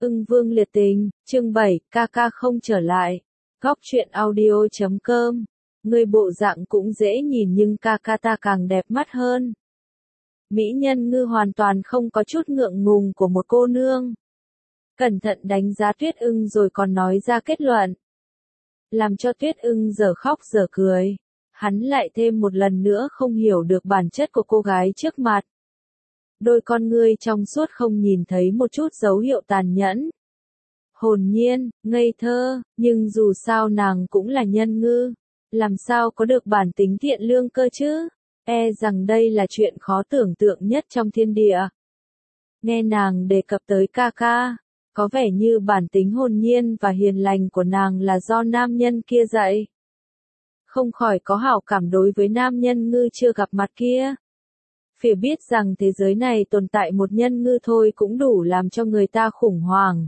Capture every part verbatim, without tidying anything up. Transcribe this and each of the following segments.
Ưng Vương liệt tình, chương bảy, ca ca không trở lại. Góc truyện audio chấm com. Người bộ dạng cũng dễ nhìn nhưng ca ca ta càng đẹp mắt hơn. Mỹ Nhân Ngư hoàn toàn không có chút ngượng ngùng của một cô nương. Cẩn thận đánh giá Tuyết Ưng rồi còn nói ra kết luận. Làm cho Tuyết Ưng giờ khóc giờ cười. Hắn lại thêm một lần nữa không hiểu được bản chất của cô gái trước mặt. Đôi con ngươi trong suốt không nhìn thấy một chút dấu hiệu tàn nhẫn. Hồn nhiên, ngây thơ, nhưng dù sao nàng cũng là nhân ngư. Làm sao có được bản tính thiện lương cơ chứ? E rằng đây là chuyện khó tưởng tượng nhất trong thiên địa. Nghe nàng đề cập tới ca ca, có vẻ như bản tính hồn nhiên và hiền lành của nàng là do nam nhân kia dạy. Không khỏi có hảo cảm đối với nam nhân ngư chưa gặp mặt kia. Phải biết rằng thế giới này tồn tại một nhân ngư thôi cũng đủ làm cho người ta khủng hoảng.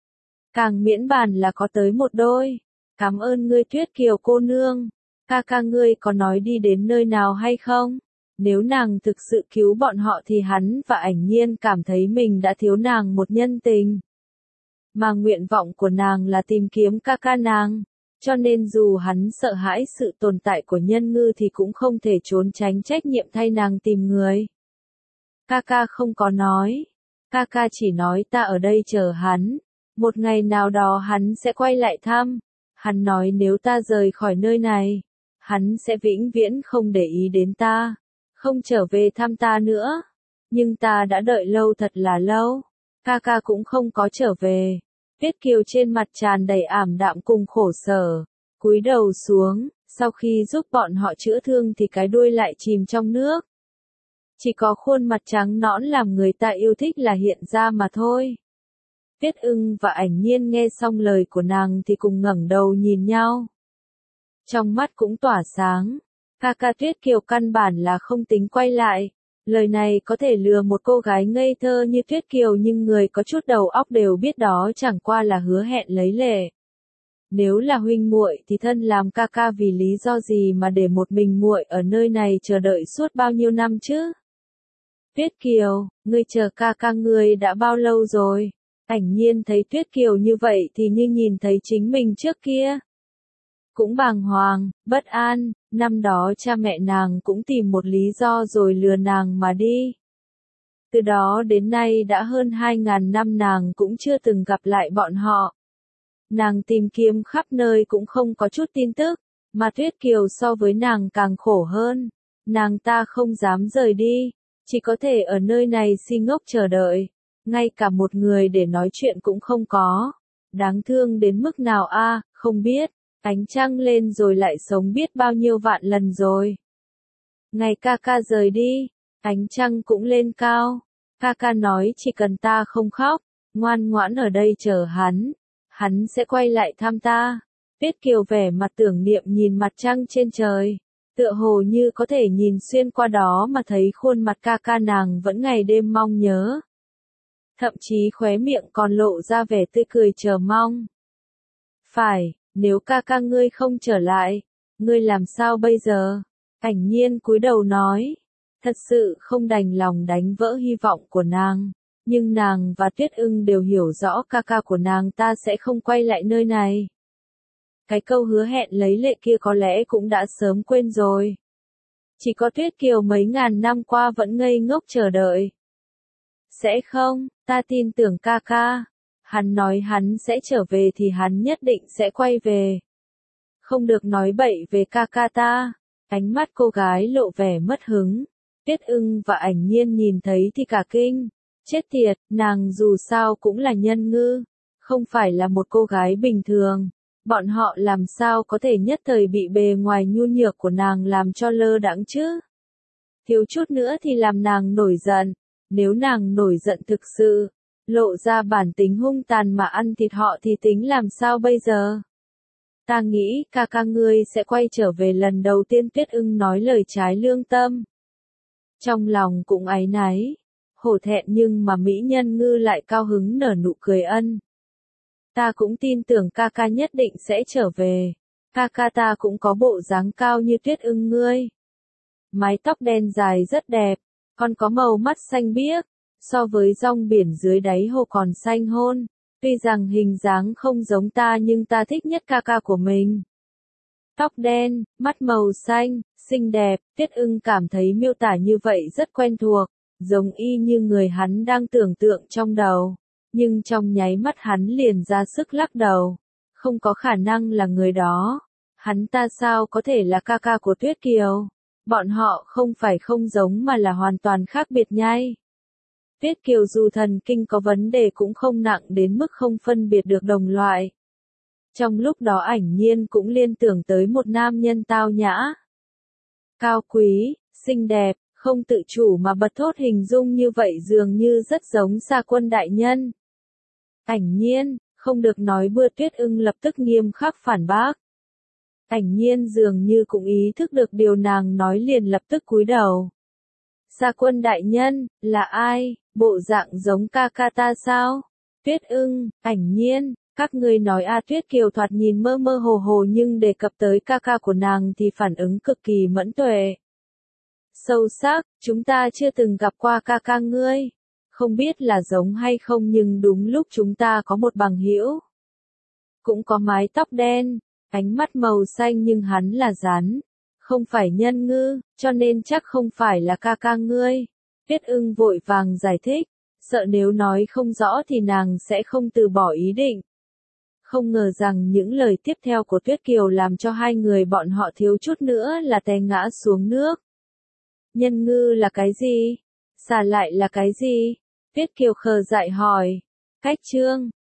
Càng miễn bàn là có tới một đôi. Cảm ơn ngươi Tuyết Kiều cô nương. Ca ca ngươi có nói đi đến nơi nào hay không? Nếu nàng thực sự cứu bọn họ thì hắn và Ảnh Nhiên cảm thấy mình đã thiếu nàng một nhân tình. Mà nguyện vọng của nàng là tìm kiếm ca ca nàng. Cho nên dù hắn sợ hãi sự tồn tại của nhân ngư thì cũng không thể trốn tránh trách nhiệm thay nàng tìm người. Ca ca không có nói. Ca ca chỉ nói ta ở đây chờ hắn. Một ngày nào đó hắn sẽ quay lại thăm. Hắn nói nếu ta rời khỏi nơi này, hắn sẽ vĩnh viễn không để ý đến ta. Không trở về thăm ta nữa. Nhưng ta đã đợi lâu thật là lâu. Ca ca cũng không có trở về. Tuyết Kiều trên mặt tràn đầy ảm đạm cùng khổ sở, cúi đầu xuống, sau khi giúp bọn họ chữa thương thì cái đuôi lại chìm trong nước. Chỉ có khuôn mặt trắng nõn làm người ta yêu thích là hiện ra mà thôi. Tuyết Ưng và Ảnh Nhiên nghe xong lời của nàng thì cùng ngẩng đầu nhìn nhau. Trong mắt cũng tỏa sáng, ca ca Tuyết Kiều căn bản là không tính quay lại. Lời này có thể lừa một cô gái ngây thơ như Tuyết Kiều nhưng người có chút đầu óc đều biết đó chẳng qua là hứa hẹn lấy lệ. Nếu là huynh muội thì thân làm ca ca vì lý do gì mà để một mình muội ở nơi này chờ đợi suốt bao nhiêu năm chứ? Tuyết Kiều, ngươi chờ ca ca ngươi đã bao lâu rồi? Ảnh Nhiên thấy Tuyết Kiều như vậy thì như nhìn thấy chính mình trước kia. Cũng bàng hoàng, bất an, năm đó cha mẹ nàng cũng tìm một lý do rồi lừa nàng mà đi. Từ đó đến nay đã hơn hai ngàn năm nàng cũng chưa từng gặp lại bọn họ. Nàng tìm kiếm khắp nơi cũng không có chút tin tức, mà Tuyết Kiều so với nàng càng khổ hơn. Nàng ta không dám rời đi, chỉ có thể ở nơi này si ngốc chờ đợi, ngay cả một người để nói chuyện cũng không có. Đáng thương đến mức nào a, không biết. Ánh trăng lên rồi lại sống biết bao nhiêu vạn lần rồi. Ngày ca ca rời đi, ánh trăng cũng lên cao. Ca ca nói chỉ cần ta không khóc, ngoan ngoãn ở đây chờ hắn, hắn sẽ quay lại thăm ta. Tuyết Kiều vẻ mặt tưởng niệm nhìn mặt trăng trên trời, tựa hồ như có thể nhìn xuyên qua đó mà thấy khuôn mặt ca ca nàng vẫn ngày đêm mong nhớ. Thậm chí khóe miệng còn lộ ra vẻ tươi cười chờ mong. Phải. Nếu ca ca ngươi không trở lại, ngươi làm sao bây giờ? Ảnh Nhiên cúi đầu nói, thật sự không đành lòng đánh vỡ hy vọng của nàng, nhưng nàng và Tuyết Ưng đều hiểu rõ ca ca của nàng ta sẽ không quay lại nơi này. Cái câu hứa hẹn lấy lệ kia có lẽ cũng đã sớm quên rồi. Chỉ có Tuyết Kiều mấy ngàn năm qua vẫn ngây ngốc chờ đợi. Sẽ không, ta tin tưởng ca ca. Hắn nói hắn sẽ trở về thì hắn nhất định sẽ quay về. Không được nói bậy về ca ca ta. Ánh mắt cô gái lộ vẻ mất hứng. Tuyết Ưng và Ảnh Nhiên nhìn thấy thì cả kinh. Chết tiệt, nàng dù sao cũng là nhân ngư. Không phải là một cô gái bình thường. Bọn họ làm sao có thể nhất thời bị bề ngoài nhu nhược của nàng làm cho lơ đãng chứ? Thiếu chút nữa thì làm nàng nổi giận. Nếu nàng nổi giận thực sự, lộ ra bản tính hung tàn mà ăn thịt họ thì tính làm sao bây giờ? Ta nghĩ ca ca ngươi sẽ quay trở về lần đầu tiên. Tuyết Ưng nói lời trái lương tâm. Trong lòng cũng áy náy, hổ thẹn nhưng mà Mỹ Nhân Ngư lại cao hứng nở nụ cười ân. Ta cũng tin tưởng ca ca nhất định sẽ trở về. Ca ca ta cũng có bộ dáng cao như Tuyết Ưng ngươi. Mái tóc đen dài rất đẹp, còn có màu mắt xanh biếc. So với rong biển dưới đáy hồ còn xanh hơn. Tuy rằng hình dáng không giống ta nhưng ta thích nhất ca ca của mình. Tóc đen, mắt màu xanh, xinh đẹp, Tuyết Ưng cảm thấy miêu tả như vậy rất quen thuộc, giống y như người hắn đang tưởng tượng trong đầu. Nhưng trong nháy mắt hắn liền ra sức lắc đầu. Không có khả năng là người đó. Hắn ta sao có thể là ca ca của Tuyết Kiều? Bọn họ không phải không giống mà là hoàn toàn khác biệt nhai. Tuyết Kiều dù thần kinh có vấn đề cũng không nặng đến mức không phân biệt được đồng loại. Trong lúc đó Ảnh Nhiên cũng liên tưởng tới một nam nhân tao nhã, cao quý, xinh đẹp, không tự chủ mà bật thốt hình dung như vậy dường như rất giống Sa Quân đại nhân. Ảnh Nhiên, không được nói bừa. Tuyết Ưng lập tức nghiêm khắc phản bác. Ảnh Nhiên dường như cũng ý thức được điều nàng nói liền lập tức cúi đầu. Sa Quân đại nhân, là ai, bộ dạng giống ca ca ta sao? Tuyết Ưng, Ảnh Nhiên, các ngươi nói a Tuyết Kiều thoạt nhìn mơ mơ hồ hồ nhưng đề cập tới ca ca của nàng thì phản ứng cực kỳ mẫn tuệ. Sâu sắc, chúng ta chưa từng gặp qua ca ca ngươi. Không biết là giống hay không nhưng đúng lúc chúng ta có một bằng hữu. Cũng có mái tóc đen, ánh mắt màu xanh nhưng hắn là rắn. Không phải nhân ngư, cho nên chắc không phải là ca ca ngươi. Tuyết Ưng vội vàng giải thích, sợ nếu nói không rõ thì nàng sẽ không từ bỏ ý định. Không ngờ rằng những lời tiếp theo của Tuyết Kiều làm cho hai người bọn họ thiếu chút nữa là té ngã xuống nước. Nhân ngư là cái gì? Xà lại là cái gì? Tuyết Kiều khờ dại hỏi. Cách chương